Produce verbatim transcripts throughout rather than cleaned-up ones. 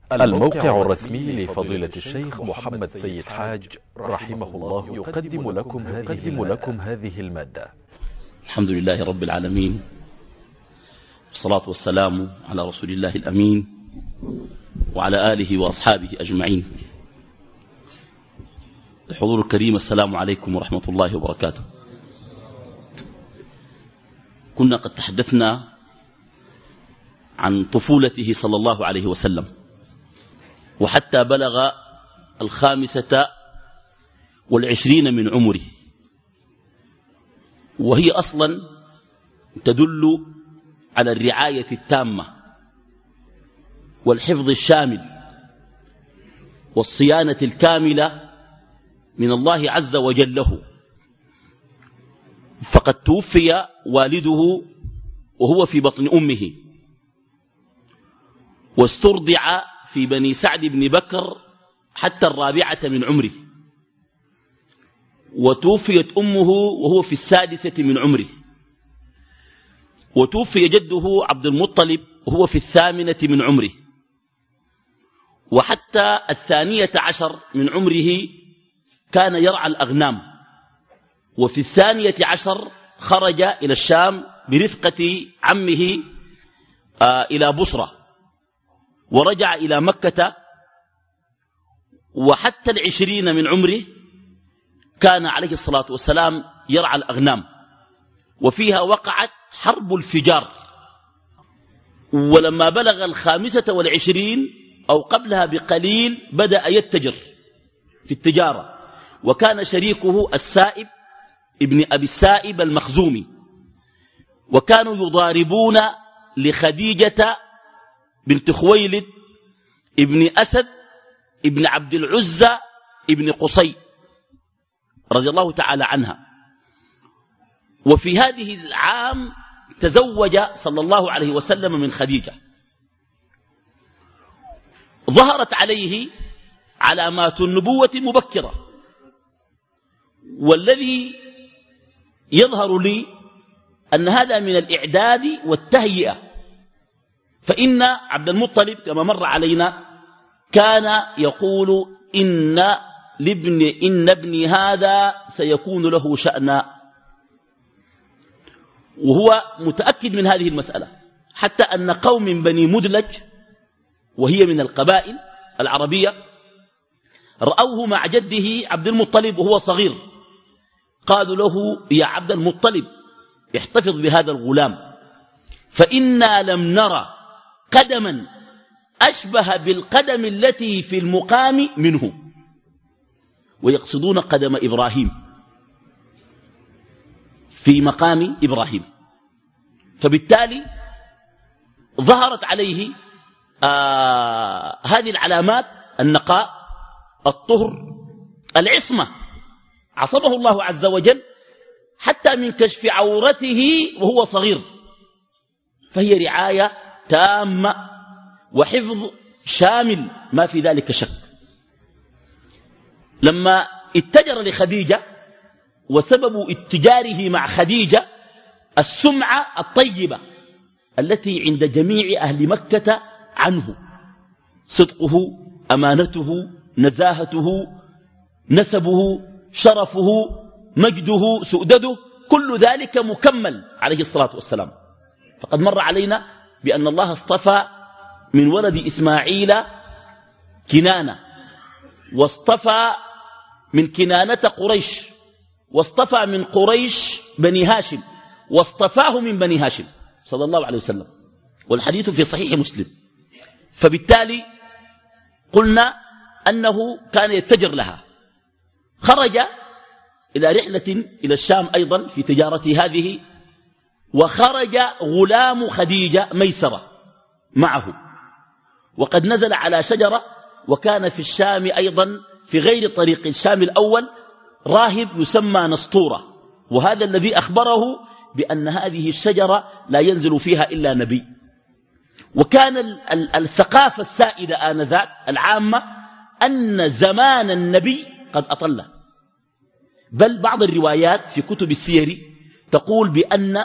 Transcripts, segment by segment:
الموقع الرسمي لفضيلة الشيخ محمد سيد حاج رحمه الله يقدم لكم هذه, لكم هذه المادة. الحمد لله رب العالمين، والصلاة والسلام على رسول الله الأمين وعلى آله وأصحابه أجمعين. الحضور الكريم، السلام عليكم ورحمة الله وبركاته. كنا قد تحدثنا عن طفولته صلى الله عليه وسلم، وحتى بلغ الخامسة والعشرين من عمره، وهي أصلا تدل على الرعاية التامة والحفظ الشامل والصيانة الكاملة من الله عز وجل له. فقد توفي والده وهو في بطن أمه، واسترضع في بني سعد بن بكر حتى الرابعة من عمره، وتوفيت أمه وهو في السادسة من عمره، وتوفي جده عبد المطلب وهو في الثامنة من عمره، وحتى الثانية عشر من عمره كان يرعى الأغنام، وفي الثانية عشر خرج إلى الشام برفقة عمه آه إلى بصرة، ورجع إلى مكة، وحتى العشرين من عمره كان عليه الصلاة والسلام يرعى الأغنام. وفيها وقعت حرب الفجار، ولما بلغ الخامسة والعشرين أو قبلها بقليل بدأ يتجر في التجارة، وكان شريكه السائب ابن أبي السائب المخزومي، وكانوا يضاربون لخديجة بنت خويلد ابن أسد ابن عبد العزى ابن قصي رضي الله تعالى عنها. وفي هذه العام تزوج صلى الله عليه وسلم من خديجة. ظهرت عليه علامات النبوة مبكرة، والذي يظهر لي أن هذا من الإعداد والتهيئة. فإن عبد المطلب كما مر علينا كان يقول إن لابن إن ابني هذا سيكون له شأنا، وهو متأكد من هذه المسألة، حتى أن قوم من بني مدلج، وهي من القبائل العربية، رأوه مع جده عبد المطلب وهو صغير، قالوا له يا عبد المطلب احتفظ بهذا الغلام، فإنا لم نرى قدما أشبه بالقدم التي في المقام منه، ويقصدون قدم إبراهيم في مقام إبراهيم. فبالتالي ظهرت عليه آه هذه العلامات: النقاء، الطهر، العصمة، عصمه الله عز وجل حتى من كشف عورته وهو صغير. فهي رعاية تامة وحفظ شامل ما في ذلك شك. لما اتجر لخديجة، وسبب اتجاره مع خديجة السمعة الطيبة التي عند جميع أهل مكة عنه، صدقه، أمانته، نزاهته، نسبه، شرفه، مجده، سؤدده، كل ذلك مكمل عليه الصلاة والسلام. فقد مر علينا بأن الله اصطفى من ولد إسماعيل كنانة، واصطفى من كنانة قريش، واصطفى من قريش بني هاشم، واصطفاه من بني هاشم صلى الله عليه وسلم، والحديث في صحيح مسلم. فبالتالي قلنا أنه كان يتجر لها. خرج إلى رحلة إلى الشام أيضا في تجارته هذه، وخرج غلام خديجة ميسرة معه، وقد نزل على شجرة. وكان في الشام أيضا في غير طريق الشام الأول راهب يسمى نسطورة، وهذا الذي أخبره بأن هذه الشجرة لا ينزل فيها إلا نبي. وكان الثقافة السائدة آنذاك العامة أن زمان النبي قد أطل، بل بعض الروايات في كتب السير تقول بأن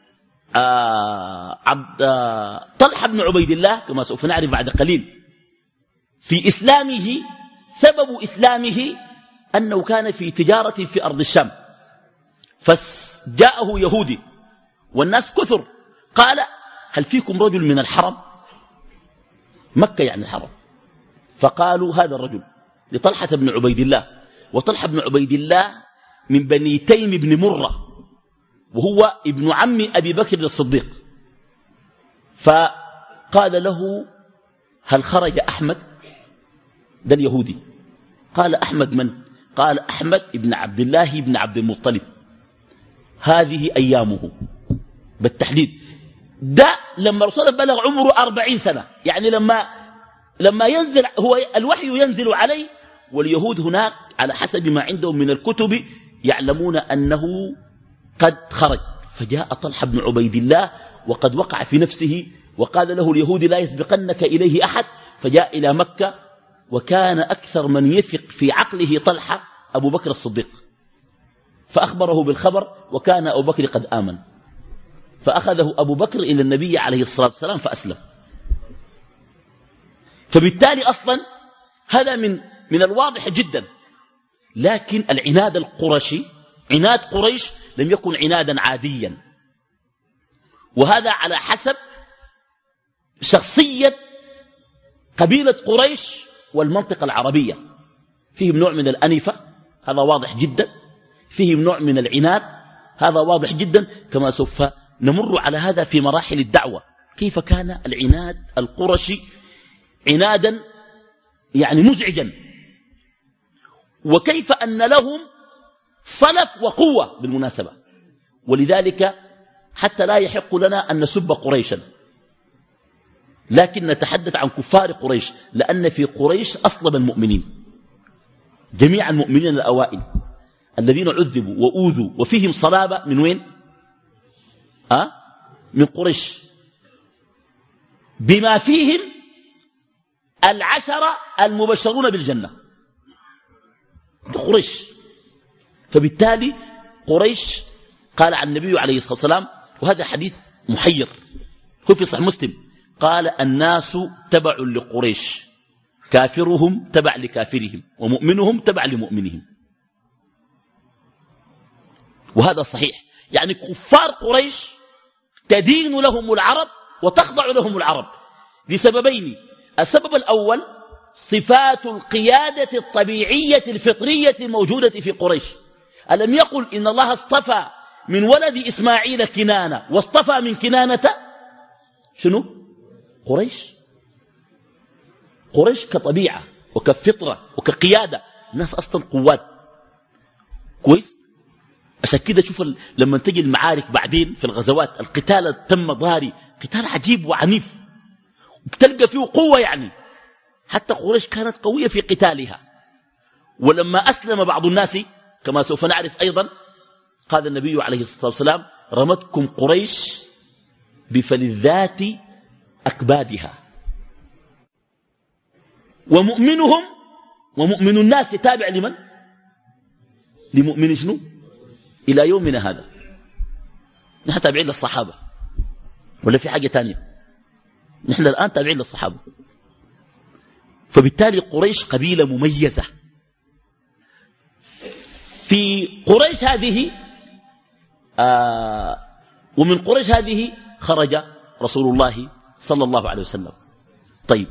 آه عبد آه طلحة بن عبيد الله كما سوف نعرف بعد قليل في إسلامه سبب إسلامه أنه كان في تجارة في أرض الشام، فجاءه يهودي والناس كثر، قال هل فيكم رجل من الحرم؟ مكة يعني الحرم. فقالوا هذا الرجل لطلحة بن عبيد الله، وطلحة بن عبيد الله من بني تيم بن مرة، وهو ابن عم أبي بكر الصديق. فقال له هل خرج أحمد؟ ده اليهودي. قال أحمد من؟ قال أحمد ابن عبد الله ابن عبد المطلب، هذه أيامه بالتحديد. ده لما رسول بلغ عمره أربعين سنة، يعني لما لما ينزل هو الوحي ينزل عليه، واليهود هناك على حسب ما عندهم من الكتب يعلمون أنه قد خرج. فجاء طلحة بن عبيد الله وقد وقع في نفسه، وقال له اليهود لا يسبقنك إليه أحد، فجاء إلى مكة. وكان أكثر من يثق في عقله طلحة أبو بكر الصديق، فأخبره بالخبر، وكان أبو بكر قد آمن، فأخذه أبو بكر إلى النبي عليه الصلاة والسلام فأسلم. فبالتالي أصلا هذا من من الواضح جدا. لكن العناد القرشي، عناد قريش لم يكن عنادا عاديا، وهذا على حسب شخصية قبيلة قريش والمنطقة العربية. فيهم نوع من الأنفة، هذا واضح جدا، فيهم نوع من العناد، هذا واضح جدا، كما سوف نمر على هذا في مراحل الدعوة، كيف كان العناد القرشي عنادا يعني مزعجا، وكيف أن لهم صلف وقوة بالمناسبة. ولذلك حتى لا يحق لنا أن نسب قريشا، لكن نتحدث عن كفار قريش، لأن في قريش أصلب المؤمنين، جميع المؤمنين الأوائل الذين عذبوا وأوذوا وفيهم صلابة من وين؟ أه؟ من قريش، بما فيهم العشرة المبشرون بالجنة قريش. فبالتالي قريش قال عن النبي عليه الصلاة والسلام، وهذا حديث محير هو في صحيح مسلم، قال الناس تبع لقريش، كافرهم تبع لكافرهم، ومؤمنهم تبع لمؤمنهم. وهذا صحيح، يعني كفار قريش تدين لهم العرب وتخضع لهم العرب لسببين. السبب الأول صفات القيادة الطبيعية الفطرية الموجودة في قريش. ألم يقل إن الله اصطفى من ولد إسماعيل كنانة، واصطفى من كنانة شنو؟ قريش. قريش كطبيعة وكفطرة وكقيادة الناس أصلا قوات كويس. عشان كده شوف لما تجي المعارك بعدين في الغزوات، القتال تم ضاري، قتال عجيب وعنيف، بتلقى فيه قوة يعني. حتى قريش كانت قوية في قتالها. ولما أسلم بعض الناس كما سوف نعرف أيضا، قال النبي عليه الصلاة والسلام رمتكم قريش بفلذات أكبادها. ومؤمنهم ومؤمن الناس تابع لمن؟ لمؤمن شنو؟ إلى يومنا هذا نحن تابعين للصحابة ولا في حاجة تانية؟ نحن الآن تابعين للصحابة. فبالتالي قريش قبيلة مميزة. في قريش هذه آه ومن قريش هذه خرج رسول الله صلى الله عليه وسلم. طيب،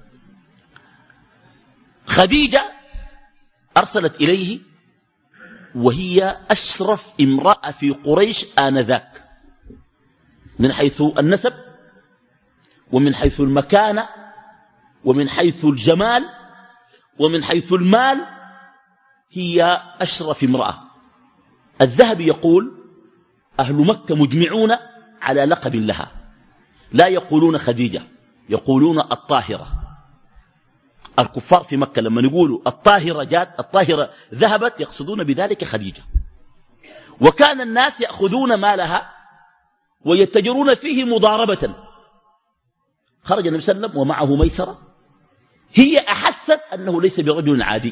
خديجة أرسلت إليه وهي أشرف امرأة في قريش آنذاك، من حيث النسب ومن حيث المكانة ومن حيث الجمال ومن حيث المال، هي أشرف امرأة. الذهبي يقول أهل مكة مجمعون على لقب لها، لا يقولون خديجة، يقولون الطاهرة. الكفار في مكة لما يقولوا الطاهرة جات، الطاهرة ذهبت، يقصدون بذلك خديجة. وكان الناس يأخذون مالها ويتجرون فيه مضاربة. خرج النبي صلى الله عليه وسلم ومعه ميسرة، هي أحست أنه ليس برجل عادي،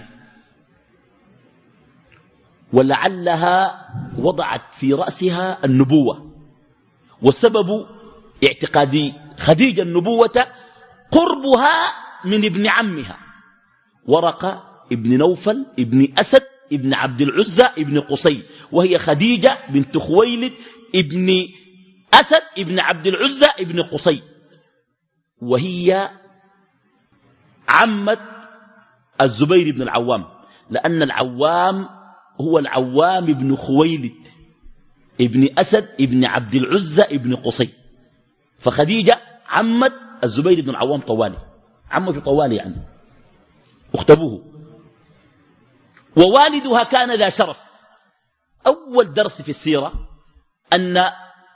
ولعلها وضعت في رأسها النبوة. وسبب اعتقاد خديجة النبوة قربها من ابن عمها ورقة ابن نوفل ابن أسد ابن عبد العزى ابن قصي، وهي خديجة بنت خويلد ابن أسد ابن عبد العزى ابن قصي، وهي عمة الزبير بن العوام، لأن العوام هو العوام ابن خويلد ابن أسد ابن عبد العزى ابن قصي، فخديجة عمة الزبير بن العوام طوالي، عمة طوالي يعني أخت أبوه. ووالدها كان ذا شرف. أول درس في السيرة أن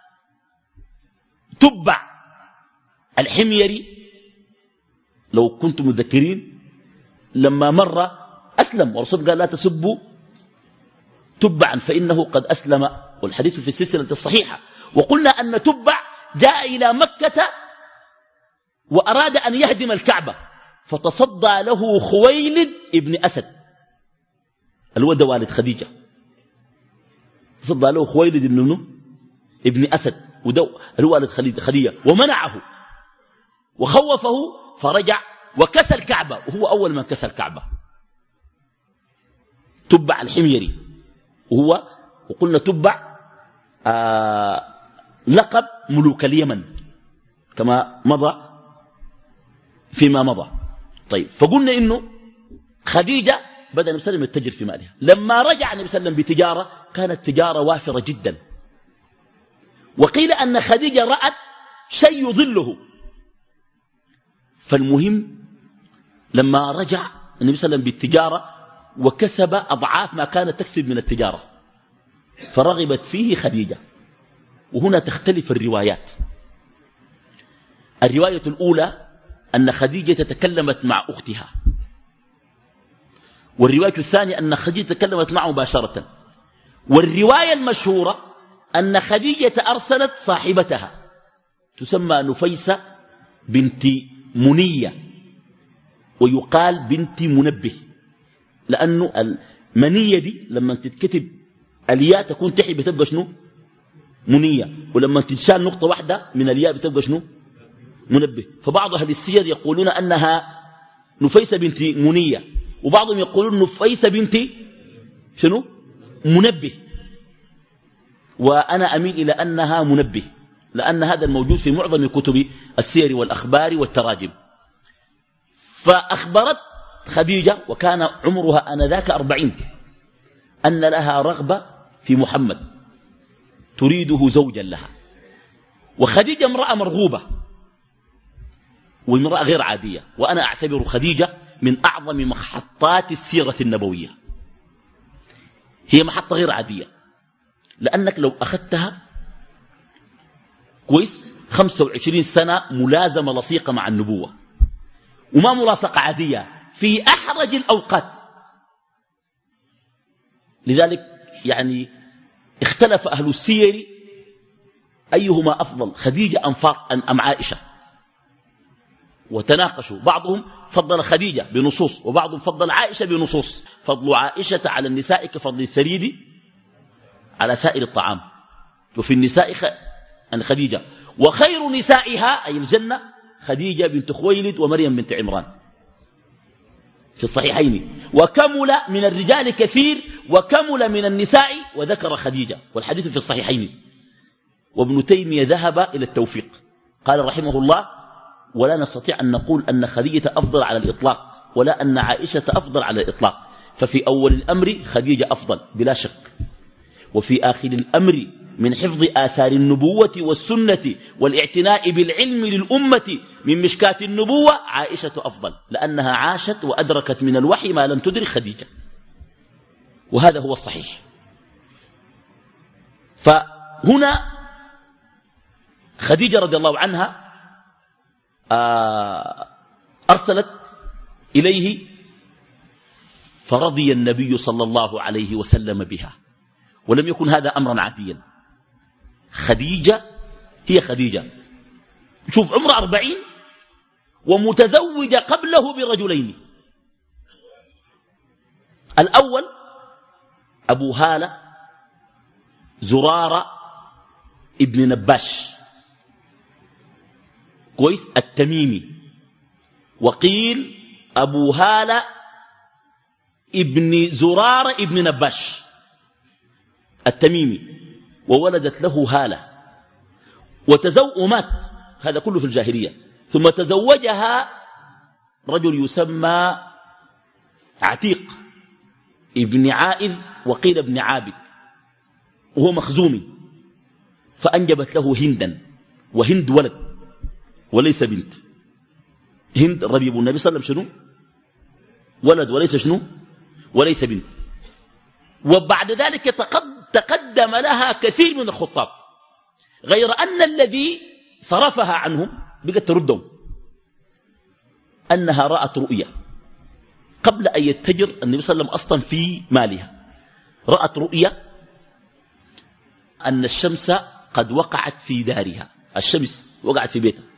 تبع الحميري، لو كنتم مذكرين، لما مر أسلم، والرسول قال لا تسبوا تبعا فإنه قد أسلم، والحديث في السلسلة الصحيحة. وقلنا أن تبع جاء إلى مكة وأراد أن يهدم الكعبة، فتصدى له خويلد ابن أسد الود والد خديجة، تصدى له خويلد ابن ابن أسد الوالد خديجة، ومنعه وخوفه، فرجع وكسى الكعبة، وهو أول من كسى الكعبة. تبع الحميري، وهو وقلنا تبع آه لقب ملوك اليمن كما مضى فيما مضى. طيب، فقلنا إنه خديجة بدأ النبي صلى الله عليه وسلم يتجر في مالها. لما رجع النبي صلى الله عليه وسلم بتجارة كانت تجارة وافرة جدا، وقيل أن خديجة رأت شيء يظله. فالمهم لما رجع النبي صلى الله عليه وسلم بالتجارة وكسب أضعاف ما كانت تكسب من التجارة، فرغبت فيه خديجة. وهنا تختلف الروايات. الرواية الأولى أن خديجة تكلمت مع أختها، والرواية الثانية أن خديجة تكلمت معه مباشرة، والرواية المشهورة أن خديجة أرسلت صاحبتها تسمى نفيسة بنت منية، ويقال بنت منبه، لأنه المنية دي لما تتكتب الياء تكون تحي بتبقى شنو؟ منية، ولما تنشال نقطة واحدة من الياء بتبقى شنو؟ منبه. فبعض أهل السير يقولون أنها نفيسة بنت منية، وبعضهم يقولون نفيسة بنت شنو؟ منبه، وأنا أميل إلى أنها منبه، لأن هذا الموجود في معظم كتب السير والأخبار والتراجم. فأخبرت خديجة وكان عمرها آنذاك أربعين أن لها رغبة في محمد تريده زوجا لها. وخديجة امرأة مرغوبة وامرأة غير عادية، وأنا أعتبر خديجة من أعظم محطات السيرة النبوية. هي محطة غير عادية، لأنك لو أخذتها كويس خمسة وعشرين سنة ملازمة لصيقة مع النبوة، وما ملاصقة عادية في أحرج الأوقات. لذلك يعني اختلف أهل السير أيهما أفضل، خديجة أم عائشة، وتناقشوا. بعضهم فضل خديجة بنصوص، وبعضهم فضل عائشة بنصوص. فضل عائشة على النساء كفضل الثريد على سائر الطعام، وفي النساء خديجة، وخير نسائها أي الجنة خديجة بنت خويلد ومريم بنت عمران في الصحيحين. وكمل من الرجال كثير وكمل من النساء وذكر خديجة، والحديث في الصحيحين. وابن تيمية ذهب إلى التوفيق، قال رحمه الله: ولا نستطيع أن نقول أن خديجة أفضل على الإطلاق، ولا أن عائشة أفضل على الإطلاق. ففي أول الأمر خديجة أفضل بلا شك، وفي آخر الأمر من حفظ آثار النبوة والسنة والاعتناء بالعلم للأمة من مشكاة النبوة عائشة أفضل، لأنها عاشت وأدركت من الوحي ما لم تدرك خديجة، وهذا هو الصحيح. فهنا خديجة رضي الله عنها أرسلت إليه، فرضي النبي صلى الله عليه وسلم بها، ولم يكن هذا أمرا عاديا. خديجة هي خديجة، شوف عمر أربعين ومتزوجة قبله برجلين. الأول أبو هالة زرارة ابن نباش كويس التميمي، وقيل أبو هالة ابن زرارة ابن نباش التميمي، وولدت له هالة، وتزو ومات، هذا كله في الجاهلية. ثم تزوجها رجل يسمى عتيق ابن عائذ وقيل ابن عابد، وهو مخزومي، فأنجبت له هندا، وهند ولد وليس بنت. هند ربيب النبي صلى الله عليه وسلم شنو؟ ولد وليس شنو؟ وليس بنت. وبعد ذلك تقدم لها كثير من الخطاب، غير أن الذي صرفها عنهم بقت تردهم أنها رأت رؤيا قبل أن يتجر النبي صلى الله عليه وسلم أصلا في مالها. رأت رؤيا أن الشمس قد وقعت في دارها، الشمس وقعت في بيتها.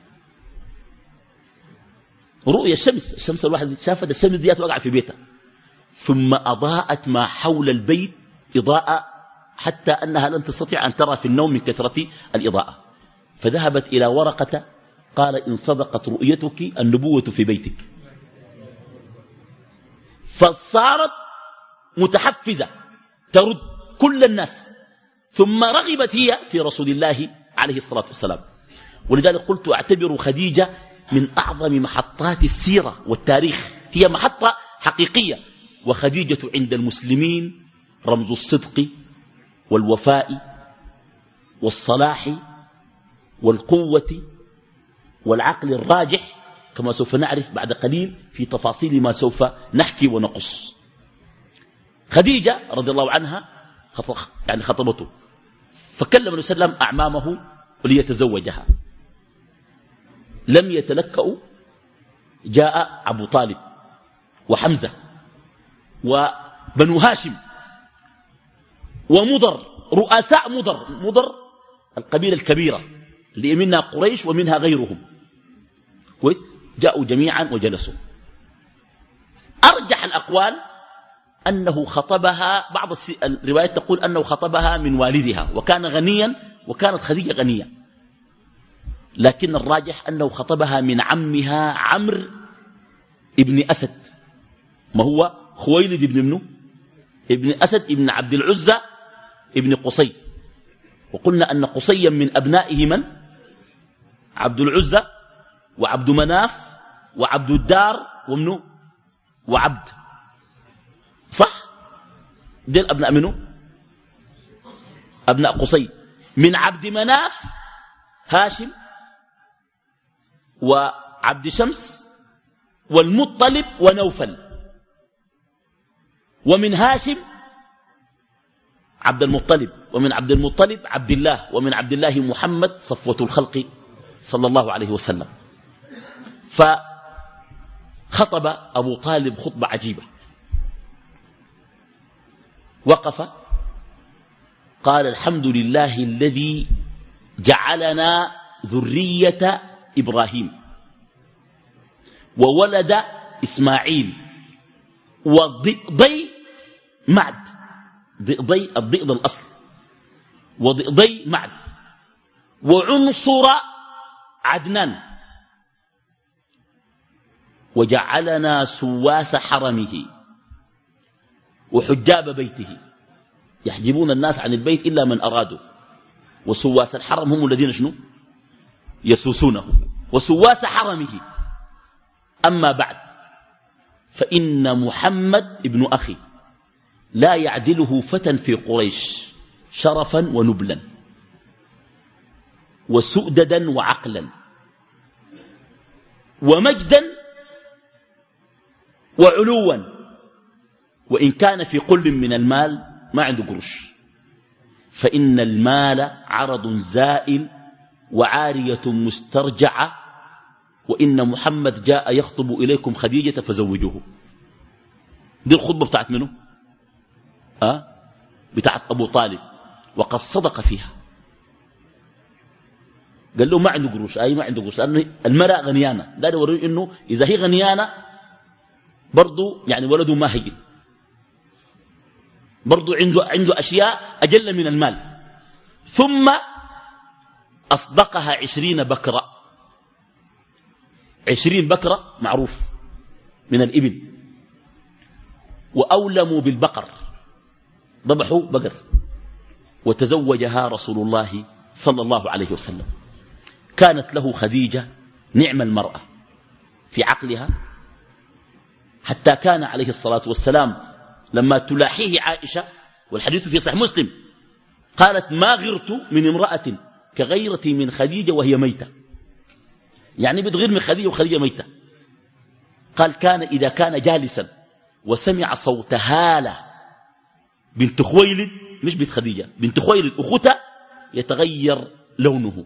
رؤيا الشمس، الشمس الواحد شافت الشمس ديات وقعت في بيتها، ثم أضاءت ما حول البيت إضاءة حتى أنها لم تستطيع أن ترى في النوم من كثرة الإضاءة. فذهبت إلى ورقة قال إن صدقت رؤيتك النبوة في بيتك. فصارت متحفزة ترد كل الناس، ثم رغبت هي في رسول الله عليه الصلاة والسلام. ولذلك قلت أعتبر خديجة من أعظم محطات السيرة والتاريخ، هي محطة حقيقية. وخديجة عند المسلمين رمز الصدق والوفاء والصلاح والقوة والعقل الراجح، كما سوف نعرف بعد قليل في تفاصيل ما سوف نحكي ونقص. خديجة رضي الله عنها يعني خطبته، فكلم النبي صلى الله عليه وسلم أعمامه ليتزوجها، لم يتلكأوا. جاء أبو طالب وحمزة وبنو هاشم ومضر، رؤساء مضر، مضر القبيلة الكبيرة اللي منها قريش ومنها غيرهم، كويس، جاءوا جميعا وجلسوا. أرجح الأقوال أنه خطبها، بعض الروايات تقول أنه خطبها من والدها وكان غنيا وكانت خديجة غنية، لكن الراجح أنه خطبها من عمها عمرو ابن أسد، ما هو خويلد ابن منه ابن أسد ابن عبد العزة ابن قصي. وقلنا أن قصيا من أبنائه من؟ عبد العزة وعبد مناف وعبد الدار ومنه وعبد، صح؟ دين أبناء منه؟ أبناء قصي. من عبد مناف هاشم وعبد شمس والمطلب ونوفل، ومن هاشم عبد المطلب، ومن عبد المطلب عبد الله، ومن عبد الله محمد صفوة الخلق صلى الله عليه وسلم. فخطب أبو طالب خطبة عجيبة، وقف قال الحمد لله الذي جعلنا ذرية إبراهيم وولد إسماعيل وضئضي معد، ضئضي الضئض الأصل، وضئضي معد وعنصر عدنان، وجعلنا سواس حرمه وحجاب بيته، يحجبون الناس عن البيت إلا من أرادوا، وسواس الحرم هم الذين شنو يسوسونه، وسواس حرمه. أما بعد فإن محمد ابن أخي لا يعدله فتى في قريش شرفا ونبلا وسؤددا وعقلا ومجدا وعلوا، وإن كان في قل من المال ما عنده قرش، فإن المال عرض زائل وعارية مسترجعة، وإن محمد جاء يخطب إليكم خديجة فزوجوه. دي الخطبة بتاعت منه؟ أه؟ بتاعت أبو طالب، وقد صدق فيها. قال له ما عنده قروش، أي ما عنده قروش، لأنه المرأة غنيانة، ده يوريه إنه إذا هي غنيانة برضو يعني ولده ما هيجي، برضو عنده, عنده أشياء أجل من المال. ثم أصدقها عشرين بكرة، عشرين بكرة معروف من الإبل، وأولموا بالبقر، ذبحوا بقر، وتزوجها رسول الله صلى الله عليه وسلم. كانت له خديجة نعم المرأة في عقلها، حتى كان عليه الصلاة والسلام لما تلاحيه عائشة، والحديث في صحيح مسلم، قالت ما غرت من امرأة كغيرتي من خديجة وهي ميتة، يعني بتغير من خديجة وخديجة ميتة. قال كان إذا كان جالسا وسمع صوت هالة بنت خويلد، مش بنت خديجة، بنت خويلد أختها، يتغير لونه،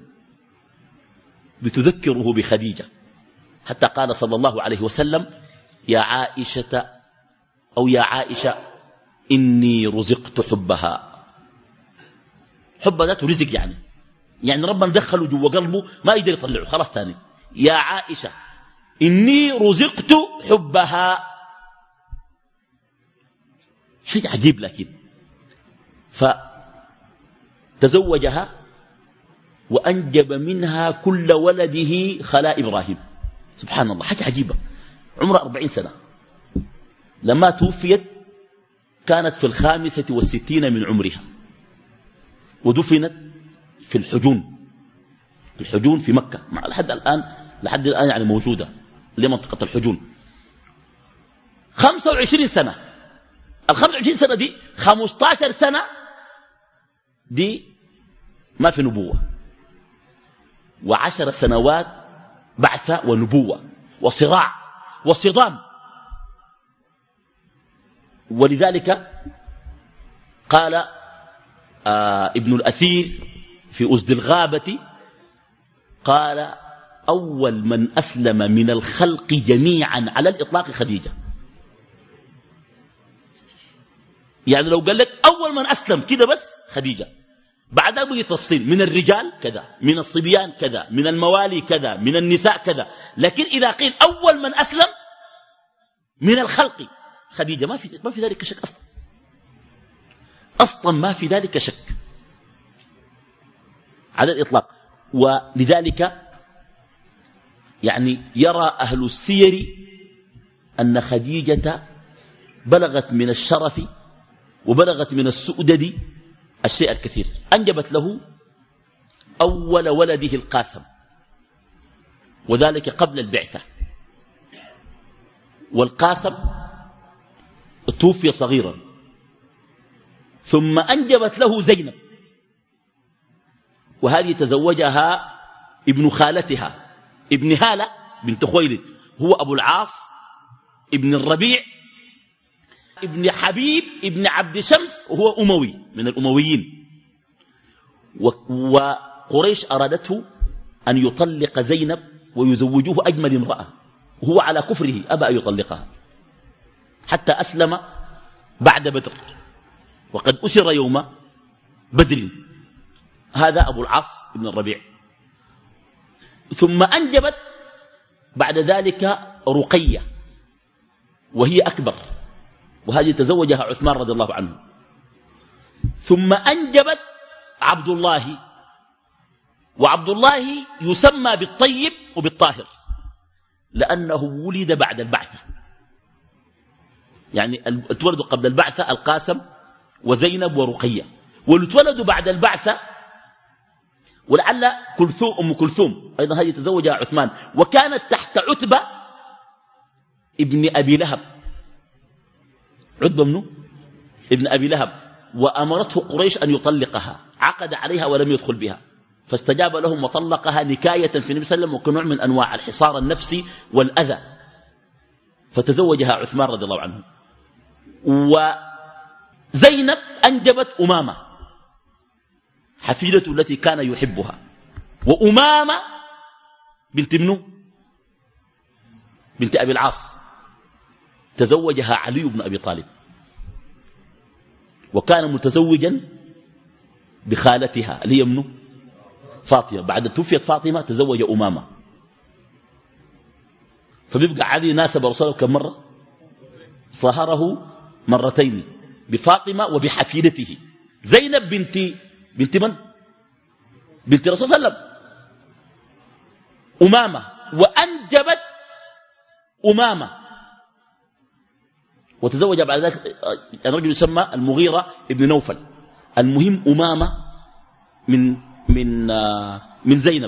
بتذكره بخديجة، حتى قال صلى الله عليه وسلم يا عائشة أو يا عائشة إني رزقت حبها. حب ذاته رزق، يعني يعني ربنا دخله جوا قلبه ما يقدر يطلعه خلاص تاني. يا عائشة إني رزقت حبها، شيء عجيب. لكن فتزوجها وأنجب منها كل ولده خلا إبراهيم. سبحان الله، حاجة عجيبة. عمرها أربعين سنة. لما توفيت كانت في الخامسة والستين من عمرها، ودفنت في الحجون، الحجون في مكة لحد الآن، لحد الآن يعني موجودة لمنطقة الحجون. خمسة وعشرين سنة. الخمسة وعشرين سنة دي خمسة عشر سنة دي ما في نبوة، وعشر سنوات بعثة ونبوة وصراع وصدام. ولذلك قال آه ابن الأثير في أسد الغابة، قال أول من أسلم من الخلق جميعا على الإطلاق خديجة. يعني لو قال لك أول من أسلم كده بس خديجة، بعدها بيجي تفصيل من الرجال كذا، من الصبيان كذا، من الموالي كذا، من النساء كذا، لكن إذا قيل أول من أسلم من الخلق خديجة ما في ما في ذلك شك أصلا، أصلا ما في ذلك شك على الإطلاق. ولذلك يعني يرى أهل السير أن خديجة بلغت من الشرف وبلغت من السؤدد الشيء الكثير. أنجبت له أول ولده القاسم، وذلك قبل البعثة، والقاسم توفي صغيرا. ثم أنجبت له زينب، وهذه تزوجها ابن خالتها ابن هالة بنت خويلد، هو أبو العاص ابن الربيع ابن حبيب ابن عبد شمس، وهو أموي من الأمويين. وقريش أرادته أن يطلق زينب ويزوجوه أجمل امرأة، وهو على كفره أبى أن يطلقها، حتى أسلم بعد بدر، وقد أسر يوم بدر. هذا أبو العاص ابن الربيع. ثم أنجبت بعد ذلك رقية، وهي أكبر، وهذه تزوجها عثمان رضي الله عنه. ثم أنجبت عبد الله، وعبد الله يسمى بالطيب وبالطاهر لأنه ولد بعد البعثة، يعني اتولدوا قبل البعثة القاسم وزينب ورقية، والتولدوا بعد البعثة ولعل كلثوم أم كلثوم أيضا هذه تزوجها عثمان، وكانت تحت عتبة ابن أبي لهب. عتبة منه ابن أبي لهب، وأمرته قريش أن يطلقها، عقد عليها ولم يدخل بها، فاستجاب لهم وطلقها نكاية في النبي صلى الله عليه وسلم، وكنوع من أنواع الحصار النفسي والأذى، فتزوجها عثمان رضي الله عنه. وزينب أنجبت أمامة حفيدته التي كان يحبها، وأمامة بنت منه بنت أبي العاص تزوجها علي بن أبي طالب، وكان متزوجا بخالتها اللي هي منه فاطمة. بعد توفيت فاطمة تزوج أمامة، فبيبقى علي ناسب رسوله كم مرة؟ صهره مرتين بفاطمة وبحفيدته زينب بنت بنت من؟ بنت رسول صلى الله عليه وسلم أمامة، وأنجبت أمامة، وتزوج بعد ذلك الرجل يسمى المغيرة ابن نوفل. المهم أمامة من من من زينب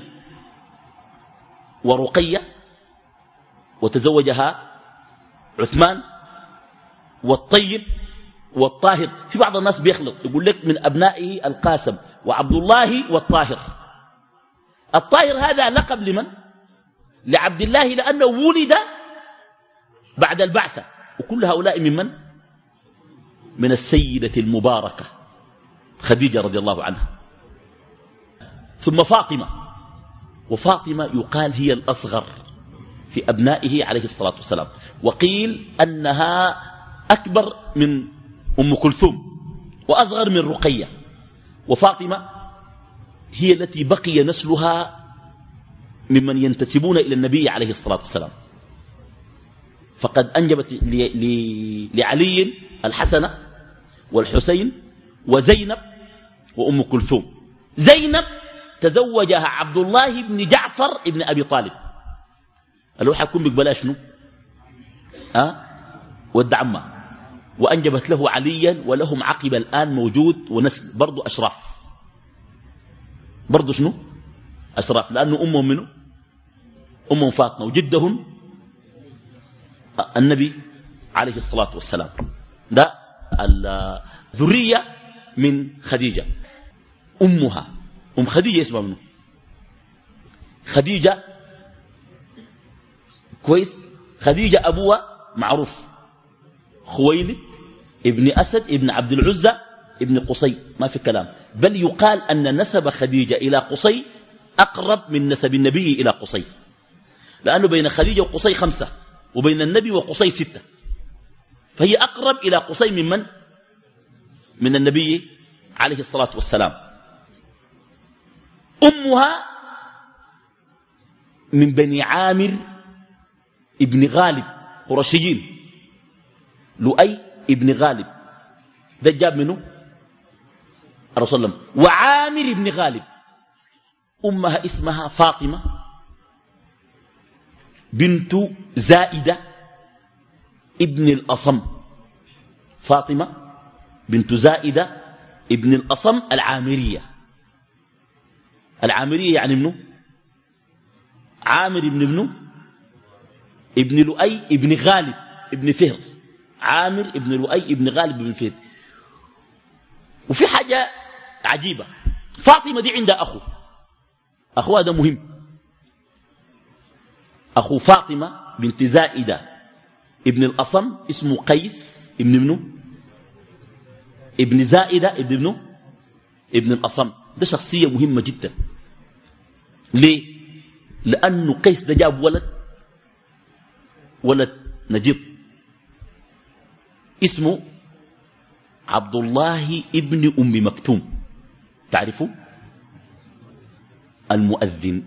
ورقية، وتزوجها عثمان والطيب والطاهر. في بعض الناس بيخلط يقول لك من أبنائه القاسم وعبد الله والطاهر. الطاهر هذا لقب لمن؟ لعبد الله، لأنه ولد بعد البعثة. وكل هؤلاء من من؟ من السيدة المباركة خديجة رضي الله عنها. ثم فاطمة، وفاطمة يقال هي الأصغر في أبنائه عليه الصلاة والسلام، وقيل أنها أكبر من أم كلثوم وأصغر من رقية. وفاطمة هي التي بقي نسلها ممن ينتسبون إلى النبي عليه الصلاة والسلام، فقد أنجبت لعلي الحسن والحسين وزينب وأم كلثوم. زينب تزوجها عبد الله بن جعفر بن أبي طالب، اللي هو حيكون بقبلها شنو؟ أه؟ ود عمه. وأنجبت له عليا، ولهم عقب الآن موجود ونسل برضو أشراف، برضو شنو؟ أشراف، لأنه أمهم منه أمهم فاطمة، وجدهم النبي عليه الصلاة والسلام. ده الذرية من خديجة. أمها أم خديجة اسمها منه خديجة، كويس. خديجة أبوها معروف، خويلد ابن أسد ابن عبد العزة ابن قصي، ما في كلام. بل يقال أن نسب خديجة إلى قصي أقرب من نسب النبي إلى قصي، لأنه بين خديجة وقصي خمسة، وبين النبي وقصي ستة، فهي أقرب إلى قصي من من؟ من النبي عليه الصلاة والسلام. أمها من بني عامر ابن غالب، قرشيين. لؤي ابن غالب ده جاب منه الرسول صلى الله عليه وسلم. وعامر ابن غالب أمها اسمها فاطمة بنت زائدة ابن الأصم. فاطمة بنت زائدة ابن الأصم العامرية. العامرية يعني منه عامر ابن ابنه ابن لؤي ابن غالب ابن فهر. عامر ابن لؤي ابن غالب ابن فهر. وفي حاجة عجيبة، فاطمة دي عندها أخو، أخوها ده مهم. أخو فاطمة بنت زائدة ابن الأصم اسمه قيس ابن ابنه ابن زائدة ابن ابنه ابن الأصم. ده شخصية مهمة جدا. ليه؟ لأنه قيس ده جاب ولد ولد نجيب اسمه عبد الله ابن أم مكتوم. تعرفوا؟ المؤذن.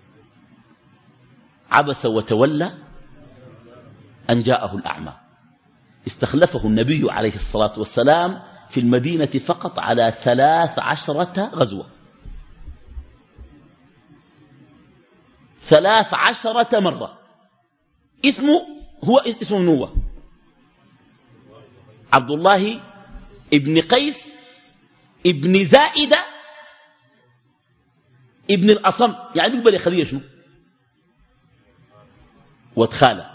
عبس وتولى أن جاءه الأعمى. استخلفه النبي عليه الصلاة والسلام في المدينة فقط على ثلاث عشرة غزوة، ثلاث عشرة مرة. اسمه هو اسمه من هو؟ عبد الله ابن قيس ابن زائدة ابن الأصم. يعني يقبل يا خليه شنو؟ وادخاله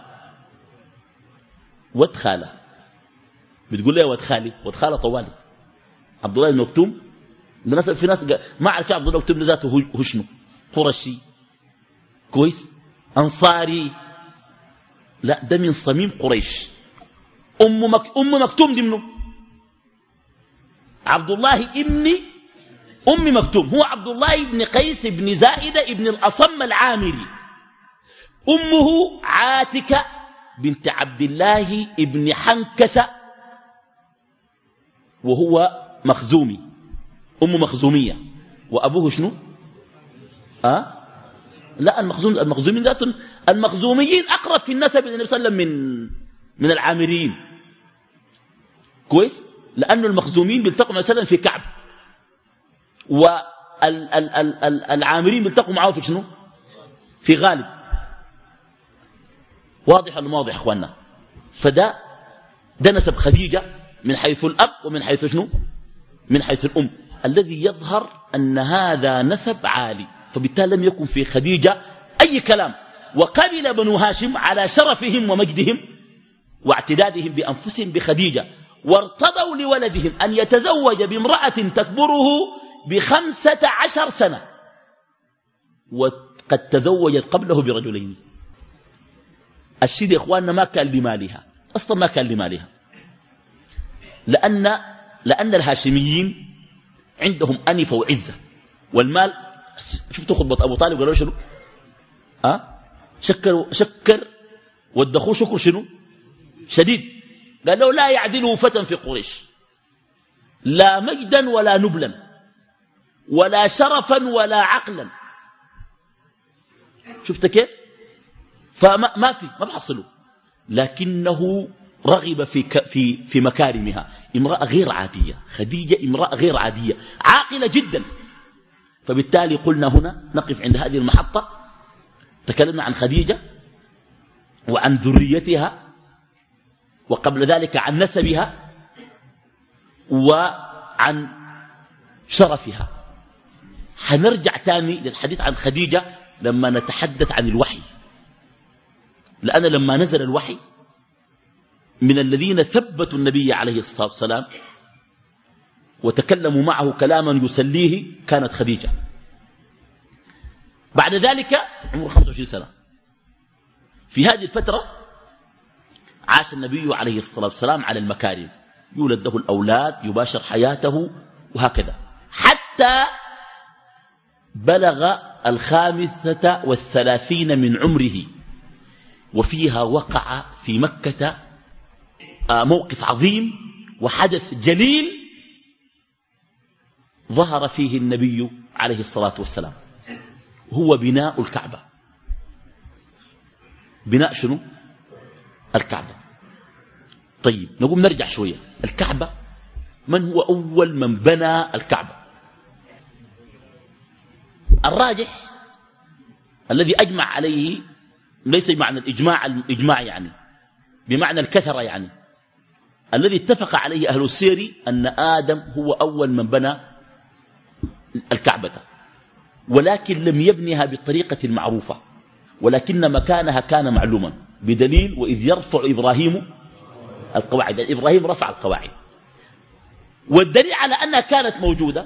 وادخاله بتقول لي وادخالي وادخاله طوالي. عبد الله بن مكتوم بالنسبة في ناس ما عارف عبد الله بن مكتوم ذاته هو شنو؟ قرشي، كويس، أنصاري. لا، ده من صميم قريش. أم, مك... أم مكتوم دي منه عبد الله ابن أم مكتوم. هو عبد الله بن قيس بن زائدة ابن الأصم العامري. أمه عاتكة بنت عبد الله ابن حنكسة، وهو مخزومي، أم مخزومية. وأبوه شنو؟ أه؟ لا، المخزوم المخزومين ذاتهم المخزوميين أقرب في النسب إلى النبي صلى الله عليه وسلم من من العامريين، كويس، لأن المخزومين بيلتقوا مع وسلم في كعب، والعامريين بيلتقوا معه في شنو؟ في غالب. واضح ولا واضح اخواننا؟ فده ده نسب خديجة من حيث الأب ومن حيث شنو؟ من حيث الأم، الذي يظهر أن هذا نسب عالي، فبالتالي لم يكن في خديجة أي كلام. وقبل بنو هاشم على شرفهم ومجدهم واعتدادهم بأنفسهم بخديجة، وارتضوا لولدهم أن يتزوج بامرأة تكبره بخمسة عشر سنة، وقد تزوجت قبله برجلين. الشيء يا إخواننا ما كان لمالها، أصلا ما كان لمالها، لأن, لأن الهاشميين عندهم أنفة وعزة والمال. شفتوا خطبة أبو طالب قالوا شنو؟ أه؟ شكر, شكر ودخوا شكر شنو؟ شديد. قال له لا يعدله فتى في قريش، لا مجدا ولا نبلا ولا شرفا ولا عقلا. شفت كيف؟ فما ما في ما بحصله، لكنه رغب في, في, في مكارمها. امرأة غير عادية، خديجة امرأة غير عادية عاقلة جدا. فبالتالي قلنا هنا نقف عند هذه المحطة، تكلمنا عن خديجة وعن ذريتها، وقبل ذلك عن نسبها وعن شرفها. حنرجع تاني للحديث عن خديجة لما نتحدث عن الوحي، لأن لما نزل الوحي من الذين ثبتوا النبي عليه الصلاة والسلام وتكلموا معه كلاما يسليه كانت خديجة. بعد ذلك عمره خمسة وعشرين سنة. في هذه الفترة عاش النبي عليه الصلاة والسلام على المكارم، يولد له الأولاد، يباشر حياته وهكذا، حتى بلغ الخامسة والثلاثين من عمره، وفيها وقع في مكة موقف عظيم وحدث جليل ظهر فيه النبي عليه الصلاة والسلام، هو بناء الكعبة. بناء شنو؟ الكعبة. طيب نقوم نرجع شوية. الكعبة، من هو أول من بنى الكعبة؟ الراجح الذي أجمع عليه، ليس بمعنى الإجماع الإجماع يعني بمعنى الكثرة، يعني الذي اتفق عليه أهل السير أن آدم هو أول من بنى الكعبة، ولكن لم يبنيها بالطريقة المعروفة، ولكن مكانها كان معلوما، بدليل وإذ يرفع إبراهيم القواعد. إبراهيم رفع القواعد، والدليل على أنها كانت موجودة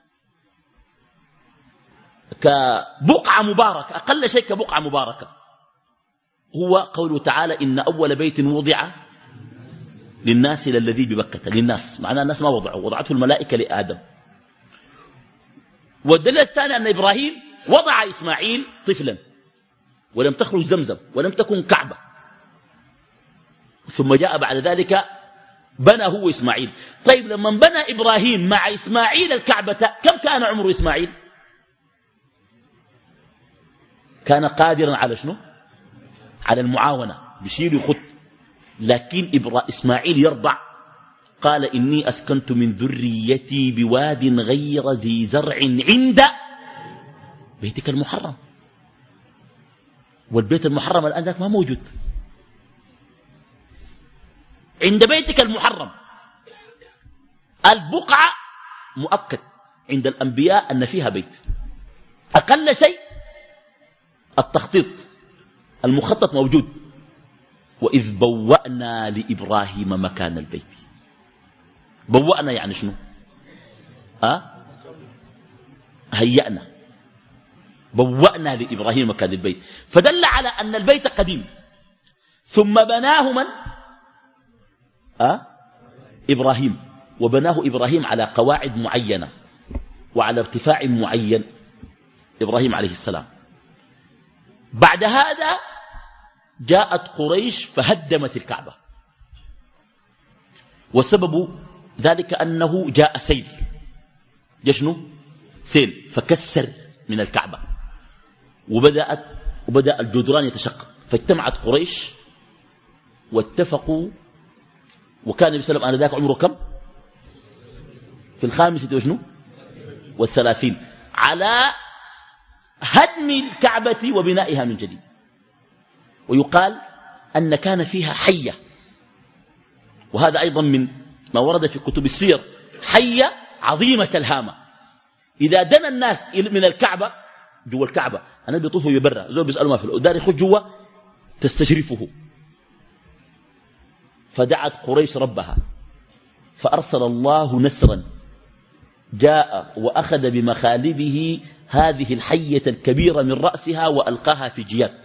كبقعة مباركة، أقل شيء كبقعة مباركة، هو قوله تعالى إن أول بيت وضع للناس للذي بمكة. للناس معناه الناس ما وضعوا، وضعته الملائكة لآدم. والدليل الثاني أن إبراهيم وضع إسماعيل طفلا ولم تخرج زمزم ولم تكن كعبة، ثم جاء بعد ذلك بنى هو إسماعيل. طيب لما بنى إبراهيم مع إسماعيل الكعبة، كم كان عمر إسماعيل؟ كان قادرا على شنو؟ على المعاونة، بشيل يخط. لكن إبراهيم إسماعيل يرضع، قال إني أسكنت من ذريتي بواد غير ذي زرع عند بيتك المحرم، والبيت المحرم الآن ذاك ما موجود. عند بيتك المحرم البقعة مؤكد عند الأنبياء أن فيها بيت، أقل شيء التخطيط المخطط موجود. وإذ بوأنا لإبراهيم مكان البيت. بوأنا يعني شنو؟ أه؟ هيأنا. بوأنا لإبراهيم مكان البيت، فدل على أن البيت قديم. ثم بناه من؟ أه؟ إبراهيم، وبناه إبراهيم على قواعد معينة وعلى ارتفاع معين، إبراهيم عليه السلام. بعد هذا جاءت قريش فهدمت الكعبة، وسبب ذلك أنه جاء سيل. جاء شنو؟ سيل، فكسر من الكعبة، وبدأت وبدأ الجدران يتشقق، فاجتمعت قريش واتفقوا. وكان النبي صلى الله عليه وسلم آنذاك عمره كم؟ في الخامسة وشنو؟ والثلاثين، على هدم الكعبة وبنائها من جديد. ويقال أن كان فيها حية، وهذا أيضا من ما ورد في كتب السير، حية عظيمة الهامة. إذا دنا الناس من الكعبة جوا الكعبة، أنا بيطوفوا ببرا، زول بيسألوا ما في الأدار يخش جوا تستشرفه. فدعت قريش ربها فأرسل الله نسرا جاء وأخذ بمخالبه هذه الحية الكبيرة من رأسها وألقاها في جياد،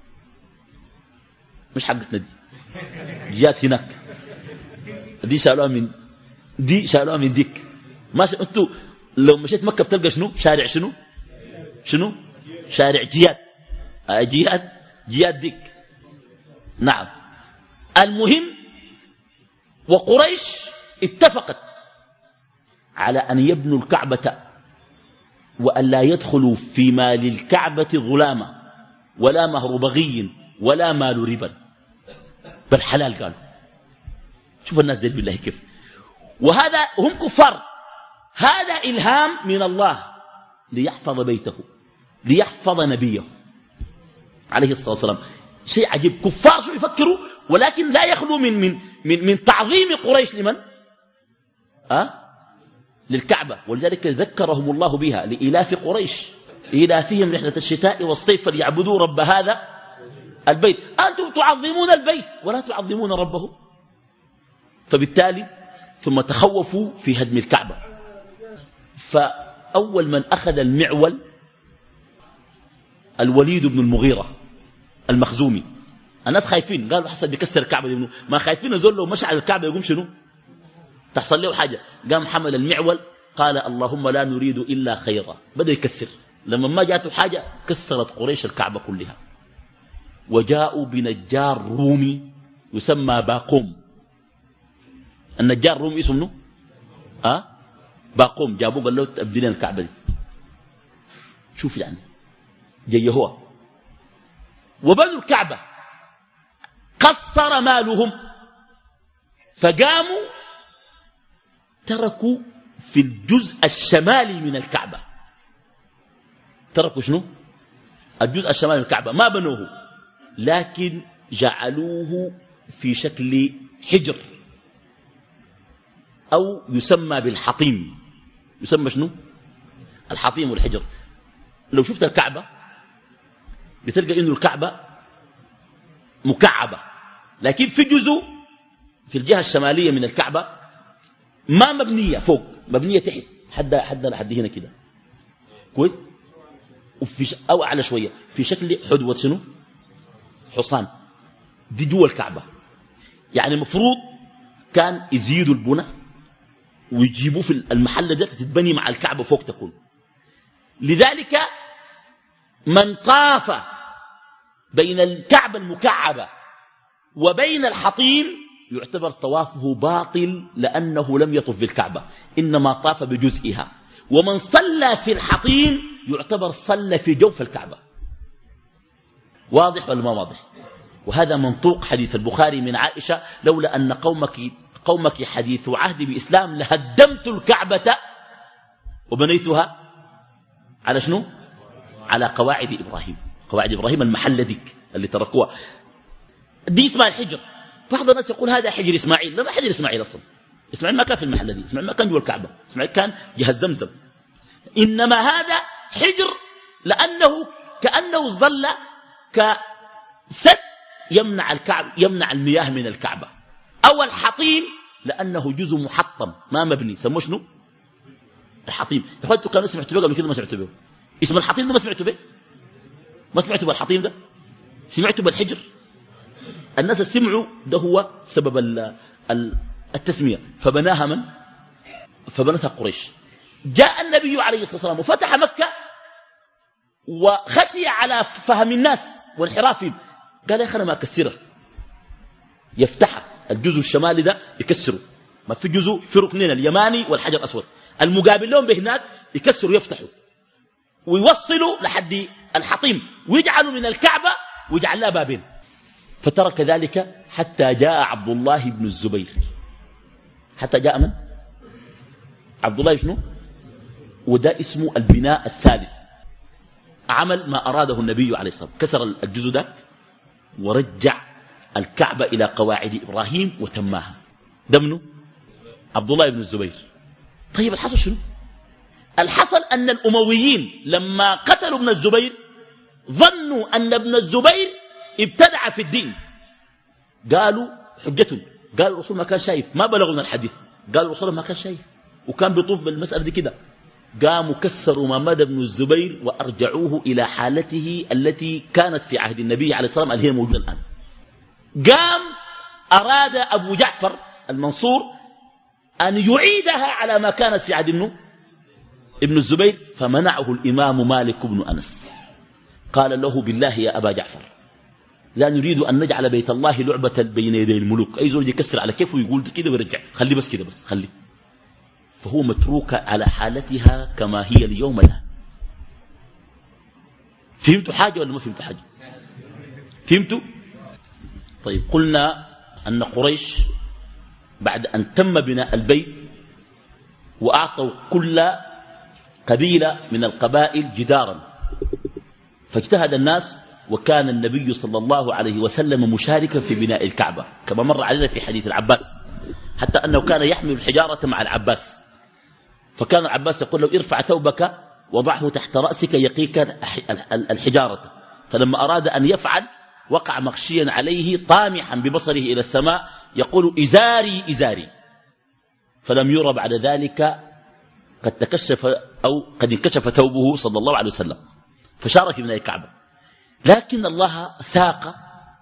مش حقتنا دي، جياد هناك، دي شالوها من دي شالوها من ديك. ماشي انتوا لو مشيت مكة بتلقى شنو؟ شارع شنو؟ شنو؟ شارع جياد. آه جياد جياد ديك. نعم. المهم، وقريش اتفقت على أن يبنوا الكعبة وأن لا يدخلوا في مال الكعبة ظلامة ولا مهر بغي ولا مال ربا، بل حلال. قالوا شوف الناس دي بالله كيف، وهذا هم كفار، هذا إلهام من الله ليحفظ بيته، ليحفظ نبيه عليه الصلاة والسلام. شيء عجيب، كفار شو يفكروا، ولكن لا يخلو من من من, من تعظيم قريش لمن؟ أه؟ للكعبة. ولذلك ذكرهم الله بها لإلاف قريش إلافهم رحلة الشتاء والصيف فليعبدوا رب هذا البيت. أنتم تعظمون البيت ولا تعظمون ربه. فبالتالي ثم تخوفوا في هدم الكعبة. فأول من أخذ المعول الوليد بن المغيرة المخزومي. الناس خايفين، قالوا حسن بيكسر الكعبة دي، ما خايفين يزول لو مشى على الكعبة يقوم شنو؟ تحصل له حاجة. قام حمل المعول قال اللهم لا نريد إلا خيرا، بدأ يكسر. لما ما جاته حاجة كسرت قريش الكعبة كلها. وجاءوا بنجار رومي يسمى باقوم. النجار الرومي اسمه منه؟ أه؟ باقوم. جابوه قال له تبدلين الكعبة دي. شوف يعني جاي هو. وبنوا الكعبة قصر مالهم، فقاموا تركوا في الجزء الشمالي من الكعبة. تركوا شنو؟ الجزء الشمالي من الكعبة، ما بنوه، لكن جعلوه في شكل حجر أو يسمى بالحطيم. يسمى شنو؟ الحطيم والحجر. لو شفت الكعبة بتلقى إنه الكعبة مكعبة، لكن في جزء في الجهة الشمالية من الكعبة ما مبنية فوق، مبنية تحت حد حد لحد هنا كده كويس، وفي أو أعلى شوية في شكل حدوة شنو؟ حصان. دي جوا الكعبة. يعني المفروض كان يزيدوا البنى ويجيبوه في المحل ده تتبني مع الكعبة فوق تكون. لذلك من طاف بين الكعبة المكعبة وبين الحطيم يعتبر طوافه باطل، لأنه لم يطف بالكعبة إنما طاف بجزئها. ومن صلى في الحطيم يعتبر صلى في جوف الكعبة. واضح ولا ما واضح؟ وهذا منطوق حديث البخاري من عائشة لولا أن قومك, قومك حديث عهد بإسلام لهدمت الكعبة وبنيتها على شنو؟ على قواعد إبراهيم. قواعد إبراهيم المحلة ديك اللي تركوها دي اسمها الحجر. بعض الناس يقول هذا حجر إسماعيل. لا، ما حجر إسماعيل أصلا. إسماعيل ما كان في المحلة دي، إسماعيل ما كان جوا الكعبة، إسماعيل كان جهة زمزم. إنما هذا حجر لأنه كأنه ظل كسد يمنع الكعب يمنع المياه من الكعبة. أو الحطيم لأنه جزء محطم ما مبني، سموه شنو؟ الحطيم. يا أخوان كانوا سمعتوا به قبل كده ما سمعتوا به؟ اسم الحطيم ده ما سمعتوا به؟ ما سمعتوا بالحطيم ده؟ سمعتوا بالحجر؟ الناس سمعوا ده هو سبب التسمية. فبناها من؟ فبنتها قريش. جاء النبي عليه الصلاة والسلام وفتح مكة وخشي على فهم الناس وانحرافهم، قال يا أخي أنا ما أكسره، يفتحها الجزء الشمالي ده يكسره، ما في جزء في ركنين اليماني والحجر الأسود المقابل لهم بهناك يكسروا يفتحوا ويوصلوا لحد الحطيم ويجعلوا من الكعبة ويجعل لها بابين. فترك ذلك حتى جاء عبد الله بن الزبير. حتى جاء من؟ عبد الله شنو؟ وده اسمه البناء الثالث. عمل ما أراده النبي عليه الصلاة والسلام، كسر الجزء ده ورجع الكعبة إلى قواعد إبراهيم وتماها. ده منه عبد الله بن الزبير. طيب الحصل شنو؟ الحصل أن الأمويين لما قتلوا ابن الزبير ظنوا أن ابن الزبير ابتدع في الدين. قالوا حجتهم، قالوا الرسول ما كان شايف، ما بلغنا الحديث، قالوا الرسول ما كان شايف وكان بيطوف بالمسألة دي كده. قاموا كسروا مامد بن الزبير وأرجعوه إلى حالته التي كانت في عهد النبي عليه الصلاة والسلام اللي هي موجودة الآن. قام أراد أبو جعفر المنصور أن يعيدها على ما كانت في عهد ابن ابن الزبير، فمنعه الإمام مالك بن أنس. قال له بالله يا أبا جعفر لا نريد أن نجعل بيت الله لعبة بين يدي الملوك، أي زوج يكسر على كيفه ويقول كده ويرجع، خلي بس كده بس خلي. فهو متروك على حالتها كما هي اليوم الآن. فهمتوا حاجة ولا ما فهمتوا حاجة؟ فهمتوا؟ طيب قلنا أن قريش بعد أن تم بناء البيت وأعطوا كل قبيلة من القبائل جدارا، فاجتهد الناس، وكان النبي صلى الله عليه وسلم مشاركا في بناء الكعبة كما مر علينا في حديث العباس، حتى أنه كان يحمل الحجارة مع العباس، فكان العباس يقول له ارفع ثوبك وضعه تحت رأسك يقيك الحجارة، فلما أراد أن يفعل وقع مغشيا عليه طامحا ببصره إلى السماء يقول إزاري إزاري، فلم يرى بعد ذلك قد تكشف أو قد انكشف ثوبه صلى الله عليه وسلم، فشارك في بناء الكعبة. لكن الله ساق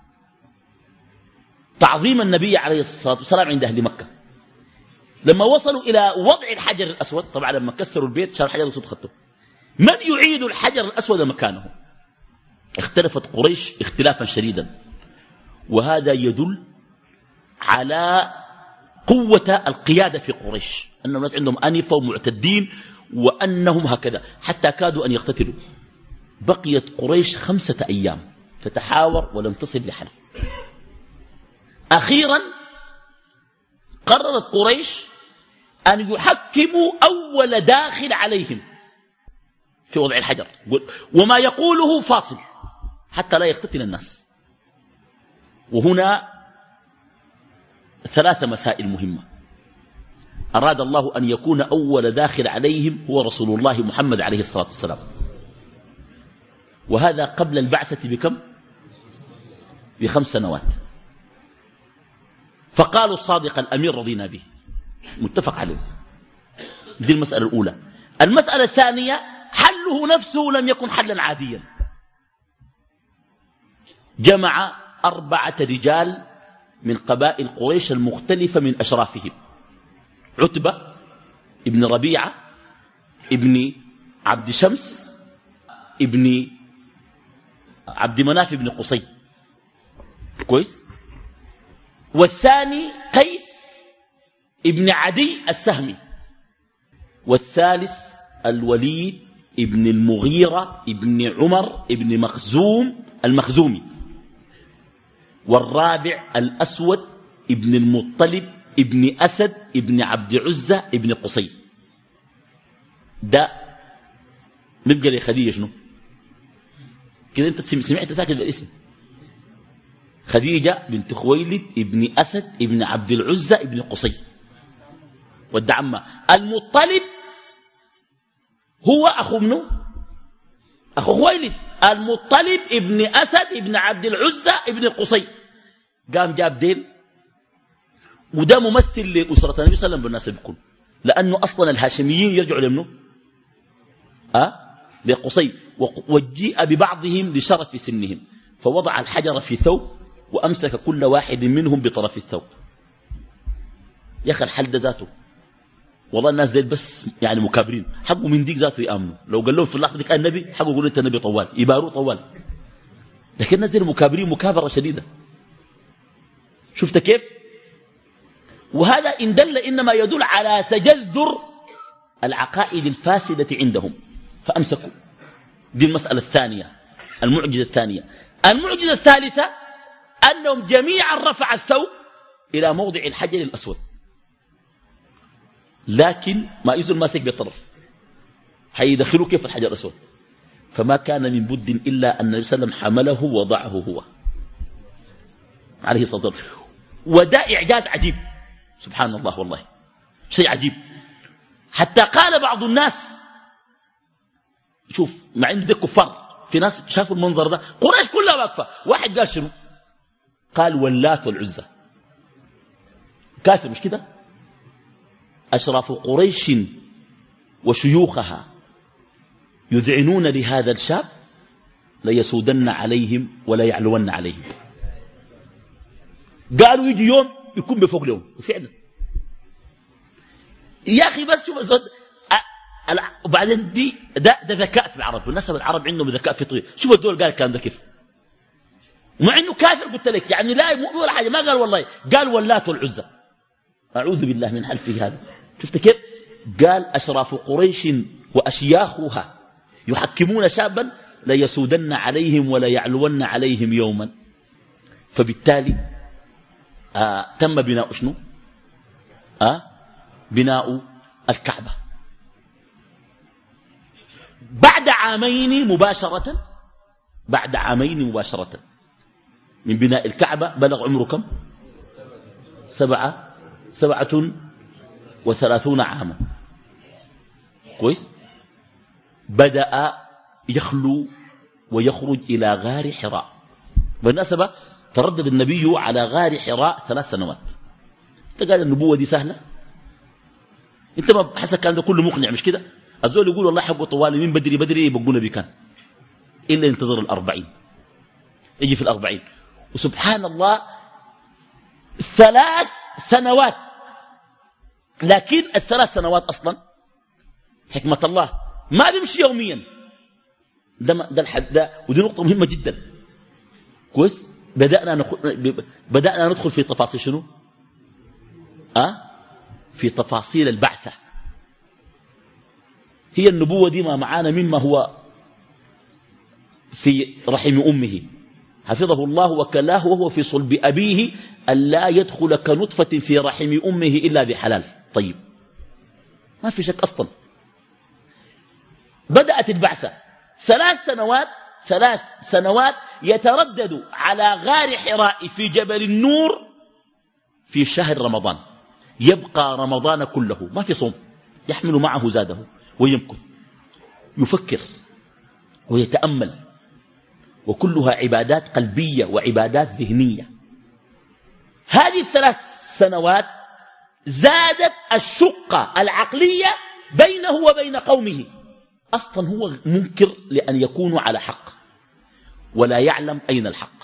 تعظيم النبي عليه الصلاة والسلام عند أهل مكة لما وصلوا إلى وضع الحجر الأسود. طبعا لما كسروا البيت شار الحجر الأسود خطه، من يعيد الحجر الأسود مكانه؟ اختلفت قريش اختلافا شديدا، وهذا يدل على قوة القيادة في قريش، أنهم الناس عندهم أنفة ومعتدين، وأنهم هكذا حتى كادوا أن يقتتلوا. بقيت قريش خمسة أيام تتحاور ولم تصل لحل. أخيرا قررت قريش أن يحكموا أول داخل عليهم في وضع الحجر، وما يقوله فاصل حتى لا يقتتل الناس. وهنا ثلاث مسائل مهمة. أراد الله أن يكون أول داخل عليهم هو رسول الله محمد عليه الصلاة والسلام، وهذا قبل البعثة بكم؟ بخمس سنوات. فقالوا الصادق الأمير رضينا به، متفق عليه. دي المسألة الأولى. المسألة الثانية حله نفسه لم يكن حلا عاديا، جمع أربعة رجال من قبائل قريش المختلفة من أشرافهم: عتبة ابن ربيعة ابن عبد شمس ابن عبد مناف ابن قصي، كويس، والثاني قيس ابن عدي السهمي، والثالث الوليد ابن المغيرة ابن عمر ابن مخزوم المخزومي، والرابع الأسود ابن المطلب ابن أسد ابن عبد عزة ابن قصي. ده نبقى لي خديجة شنو كده؟ انت سمعت ساكت بالاسم، خديجة بنت خويلد ابن أسد ابن عبد العزة ابن قصي. والدعمة المطلب هو أخو منه أخو خويلد، المطلب ابن أسد ابن عبد العزة ابن قصي. قام جاب دين، وده ممثل لأسرة النبي صلى الله عليه وسلم بالناس بكل، لأنه أصلا الهاشميين يرجعوا لمنه أه؟ لقصي، وجيء ببعضهم لشرف سنهم، فوضع الحجر في ثوب وأمسك كل واحد منهم بطرف الثوب. يا أخي الحل ده ذاته والله الناس ديل بس يعني مكابرين، حقوا من ديك ذاته يأمنوا. لو قال لهم في اللحظة ديك النبي حقوا يقولوا أنت النبي طوال، يباروه طوال. لكن الناس ديل مكابرين مكابرة شديدة. شفت كيف؟ وهذا إن دل إنما يدل على تجذر العقائد الفاسدة عندهم، فأمسكوا. دي المسألة الثانية، المعجزة الثانية. المعجزة الثالثة أنهم جميعا رفع الثوب إلى موضع الحجر الأسود، لكن ما يزل ماسك بالطرف، حيدخلوا كيف الحجر الأسود؟ فما كان من بد إلا أن النبي صلى الله عليه وسلم حمله ووضعه هو عليه الصلاة والسلام. وده إعجاز عجيب. سبحان الله والله شيء عجيب. حتى قال بعض الناس، شوف مع انه ده كفار، في ناس شافوا المنظر ده، قريش كلها واقفه، واحد قال شنو؟ قال واللات والعزى. كافر مش كده؟ أشراف قريش وشيوخها يذعنون لهذا الشاب ليسودن عليهم ولا يعلون عليهم. قالوا يجي يوم يكون بفوق لهم، وفعلا يا أخي بس شوف أزود. وبعدين دي ده, ده ذكاء في العرب، والناس العرب عندهم ذكاء فطري. شوف الدول قال الكلام ده كيف، مع انه كافر قلت لك، يعني لا مؤمن ولا حاجه، ما قال والله، قال واللات والعزى. اعوذ بالله من حلفه هذا. شفت كيف؟ قال أشراف قريش وأشياخها يحكمون شابا ليسودن عليهم ولا يعلون عليهم يوما. فبالتالي آه تم بناء شنو؟ آه بناء الكعبة بعد عامين مباشرة. بعد عامين مباشرة من بناء الكعبة بلغ عمره كم؟ سبعة سبعة وثلاثون عاما. كويس. بدأ يخلو ويخرج إلى غار حراء. بالمناسبة تردد النبي على غار حراء ثلاث سنوات. انت قال النبوة دي سهلة؟ انت ما حسك كان ده كله مقنع مش كده؟ الزول يقول والله حقه طوالي من بدري بدري يبقونا بكان إلا ينتظر الأربعين، يجي في الأربعين. وسبحان الله ثلاث سنوات. لكن الثلاث سنوات أصلا حكمة الله ما بيمشي يوميا. ده, ده الحد ده، ودي نقطة مهمة جدا. كويس. بدأنا نخل... بدأنا ندخل في تفاصيل شنو؟ أه؟ في تفاصيل البعثة. هي النبوة دي ما معانا مما هو في رحم أمه حفظه الله وكلاه وهو في صلب أبيه ألا يدخل كنطفة في رحم أمه إلا بحلال. طيب ما في شك أصلا. بدأت البعثة ثلاث سنوات ثلاث سنوات يتردد على غار حراء في جبل النور في شهر رمضان. يبقى رمضان كله ما في صوم، يحمل معه زاده ويمكث يفكر ويتأمل، وكلها عبادات قلبية وعبادات ذهنية. هذه الثلاث سنوات زادت الشقة العقلية بينه وبين قومه. أصلا هو منكر لأن يكونوا على حق ولا يعلم أين الحق.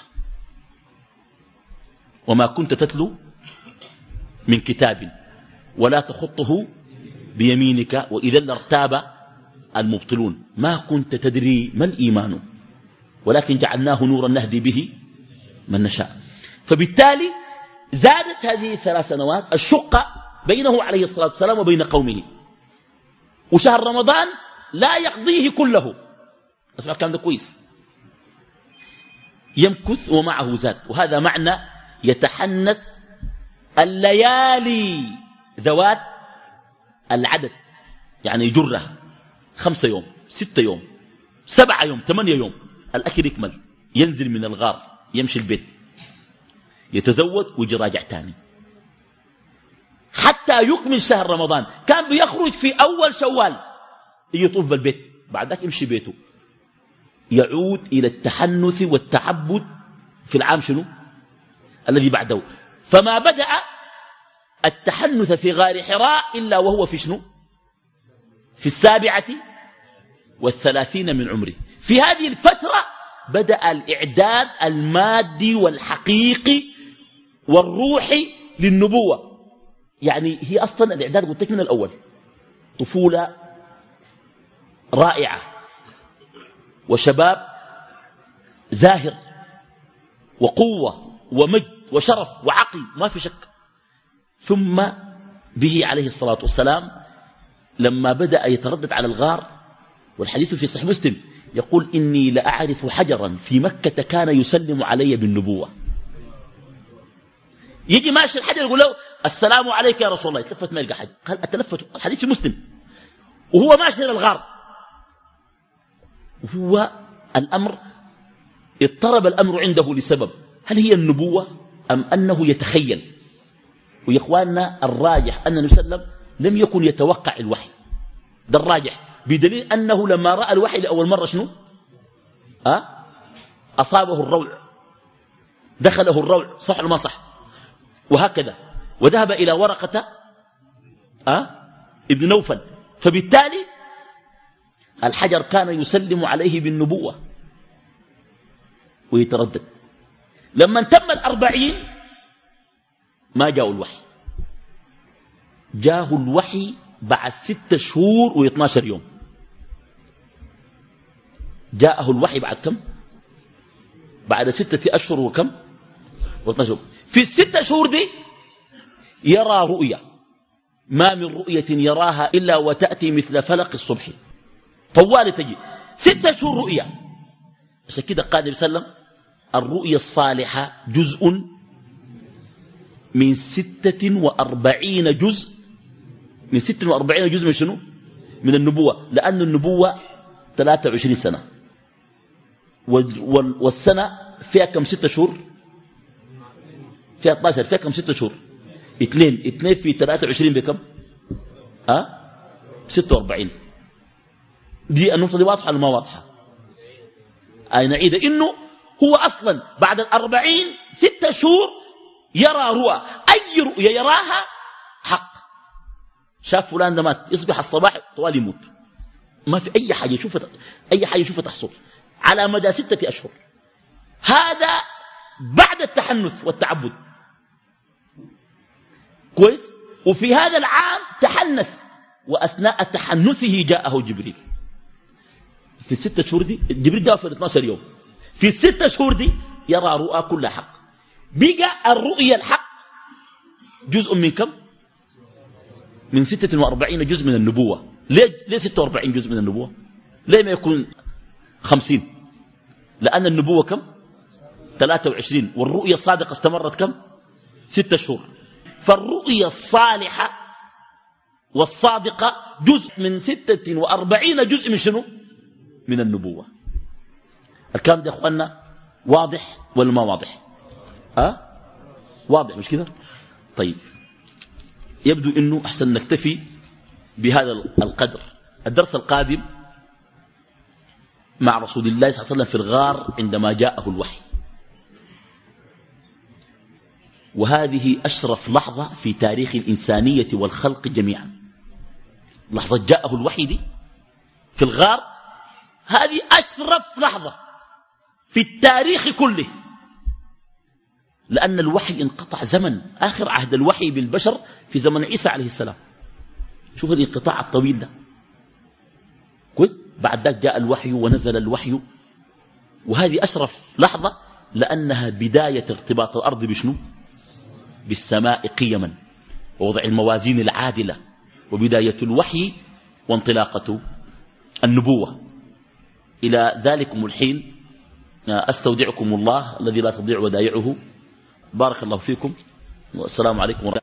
وما كنت تتلو من كتاب ولا تخطه بيمينك وإذا لارتاب المبطلون. ما كنت تدري ما الإيمان ولكن جعلناه نورا نهدي به من نشاء. فبالتالي زادت هذه الثلاث سنوات الشقة بينه عليه الصلاة والسلام وبين قومه. وشهر رمضان لا يقضيه كله. اسمع الكلام ده كويس. يمكث ومعه زاد، وهذا معنى يتحنث الليالي ذوات العدد، يعني يجرها خمسة يوم ستة يوم سبعة يوم ثمانية يوم. الأكل يكمل، ينزل من الغار، يمشي البيت، يتزود ويجي راجع تاني حتى يكمل شهر رمضان. كان بيخرج في أول شوال يطوف بالبيت، بعد ذلك يمشي بيته، يعود إلى التحنث والتعبد في العام شنو الذي بعده. فما بدأ التحنث في غار حراء إلا وهو في شنو في السابعة والثلاثين من عمره. في هذه الفترة بدأ الإعداد المادي والحقيقي والروحي للنبوة. يعني هي أصلا الإعداد قلت لك من الأول طفولة رائعة وشباب زاهر وقوة ومجد وشرف وعقل ما في شك. ثم به عليه الصلاة والسلام لما بدأ يتردد على الغار، والحديث في صحيح مسلم يقول إني لأعرف حجرا في مكة كان يسلم علي بالنبوة. يجي ماشي الحجر يقول له السلام عليك يا رسول الله، يتلفت ما يلقى حاجة. قال أتلفت، الحديث في مسلم، وهو ماشي إلى الغار. وهو الأمر اضطرب الأمر عنده لسبب، هل هي النبوة أم أنه يتخيل؟ ويا إخواننا الراجح أن النبي صلى الله عليه وسلم لم يكن يتوقع الوحي، ده الراجح، بدليل أنه لما رأى الوحي لأول مرة شنو؟ أه؟ أصابه الروع، دخله الروع، صح ولا ما صح؟ وهكذا، وذهب إلى ورقة أه؟ ابن نوفل، فبالتالي الحجر كان يسلم عليه بالنبوة ويتردد. لما تم الأربعين ما جاء الوحي، جاءه الوحي بعد ستة شهور واثناشر يوم. جاءه الوحي بعد كم؟ بعد ستة أشهر وكم؟ واثناشر يوم. في الستة شهور دي يرى رؤيا، ما من رؤية يراها إلا وتأتي مثل فلق الصبح، طوال تجي ستة شهور رؤيا. عشان كده قال النبي صلى الله عليه وسلم الرؤيا الصالحة جزء من ستة وأربعين جزء، من ستة وأربعين جزء من شنو؟ من النبوة، لأن النبوة ثلاثة وعشرين سنة، والسنة فيها كم؟ ستة شهور، فيها اثناشر، فيها كم؟ ستة شهور، اثنين اثنين في ثلاثة وعشرين بكم؟ أه؟ ستة وأربعين. دي النقطة دي واضحة ولا ما واضحة؟ أي نعيد إنه هو أصلا بعد الأربعين ستة شهور يرى رؤى، أي رؤية يراها حق. شاف فلان ده مات، يصبح الصباح طوال يموت، ما في أي حاجة يشوفها، أي حاجة يشوفها تحصل على مدى ستة أشهر. هذا بعد التحنث والتعبد، كويس. وفي هذا العام تحنث، وأثناء تحنثه جاءه جبريل. في الستة شهور دي جبريل جاءه في اثناشر يوم، في الستة شهور دي يرى رؤى كلها حق. بقى الرؤيا الحق جزء من كم؟ من ستة وأربعين جزء من النبوة. ليه, ليه ستة وأربعين جزء من النبوة؟ ليه ما يكون خمسين؟ لأن النبوة كم؟ ثلاثة وعشرين، والرؤيا الصادقة استمرت كم؟ ستة شهور. فالرؤيا الصالحة والصادقة جزء من ستة وأربعين جزء من شنو؟ من النبوة. الكلام ده يا أخوانا واضح ولا ما واضح؟ أه؟ واضح مش كده؟ طيب، يبدو أنه أحسن نكتفي بهذا القدر. الدرس القادم مع رسول الله صلى الله عليه وسلم في الغار عندما جاءه الوحي، وهذه أشرف لحظة في تاريخ الإنسانية والخلق جميعا. لحظة جاءه الوحي دي في الغار، هذه أشرف لحظة في التاريخ كله، لأن الوحي انقطع زمن. آخر عهد الوحي بالبشر في زمن عيسى عليه السلام. شوف الانقطاع الطويل ده، كويس. بعد ذلك جاء الوحي ونزل الوحي، وهذه أشرف لحظة لأنها بداية ارتباط الأرض بشنو؟ بالسماء قيما، ووضع الموازين العادلة، وبداية الوحي وانطلاقة النبوة. إلى ذلكم الحين أستودعكم الله الذي لا تضيع ودائعه. بارك الله فيكم، والسلام عليكم ورحمة الله.